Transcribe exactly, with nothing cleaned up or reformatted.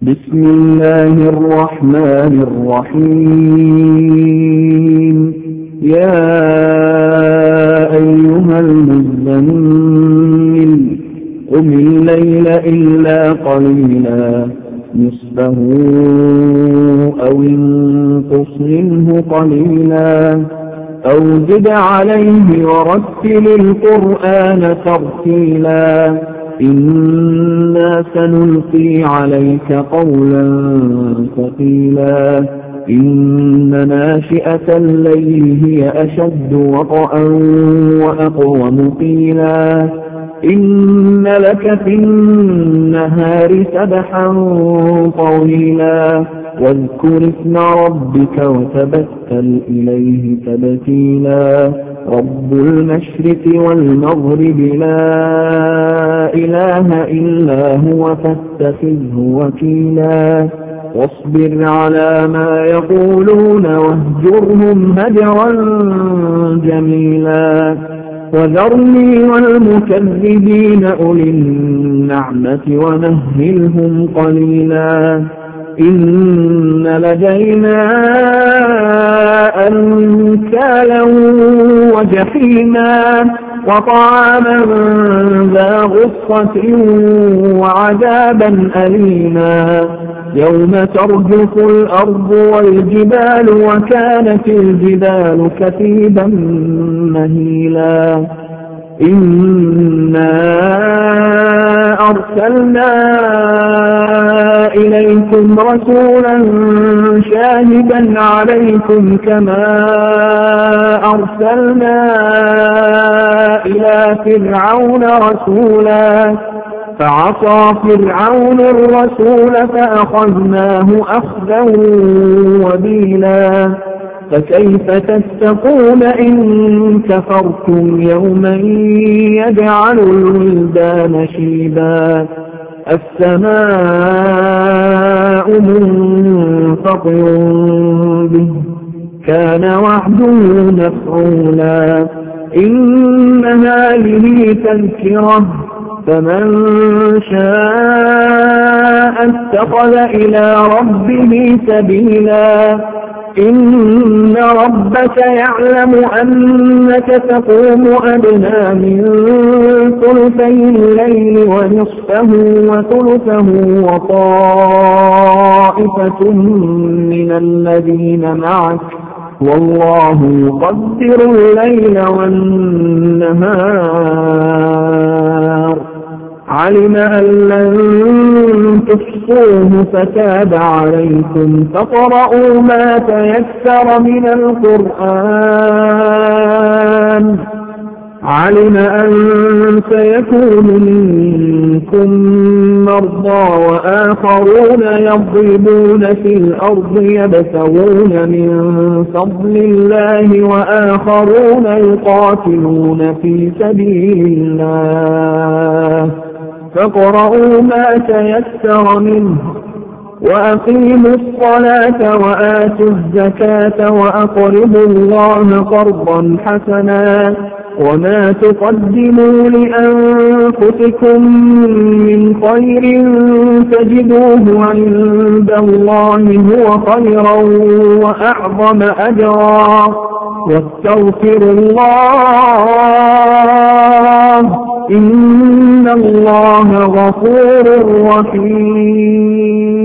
بسم الله الرحمن الرحيم. يا أيها المزمل قم الليل إلا قليلا نصفه أو انقص منه قليلا أو زد عليه ورتل القرآن ترتيلا إنا سنلقي عليك قولا ثقيلا إن ناشئة الليل هي أشد وطئا وأقوم قيلا إن لك في النهار سبحا طويلا واذكر اسم ربك وتبتل إليه تبتيلا رب المشرق والمغرب لا إله إلا هو فاتخذه وكيلا واصبر على ما يقولون واهجرهم هجرا جميلا وذرني والمكذبين أولي النعمة ومهلهم قليلا إن لدينا أنكالا وجحيما وطعاما ذا غصة وعذابا أليما يوم ترجف الأرض والجبال وكانت الجبال كثيبا مهيلا إنا أرسلنا إليكم رسولا شاهدا عليكم كما أرسلنا إلى فرعون رسولا فعصى فرعون الرسول فأخذناه أخذا وبيلا فكيف تتقون إن كفرتم يوما يجعل الولدان شيبا السماء منفطر به كان وعده مفعولا إن هذه تذكرة فمن شاء اتخذ إلى ربه سبيلا إن ربك يعلم أنك تقوم أدنى من ثلثي الليل ونصفه وثلثه وطائفة من الذين معك والله يقدر الليل والنهار علم أن لن تحصوه فتاب عليكم فاقرؤوا ما تيسر من القرآن علم أن سيكون منكم مرضى وآخرون يضربون في الأرض يبتغون من فضل الله وآخرون يقاتلون في سبيل الله فاقرؤوا ما تيسر منه وأقيموا الصلاة وآتوا الزكاة وأقرضوا الله قرضا حسنا وما تقدموا لأنفسكم من خير تجدوه عند الله هو خيرا وأعظم أجرا واستغفروا الله إن الله غفور رحيم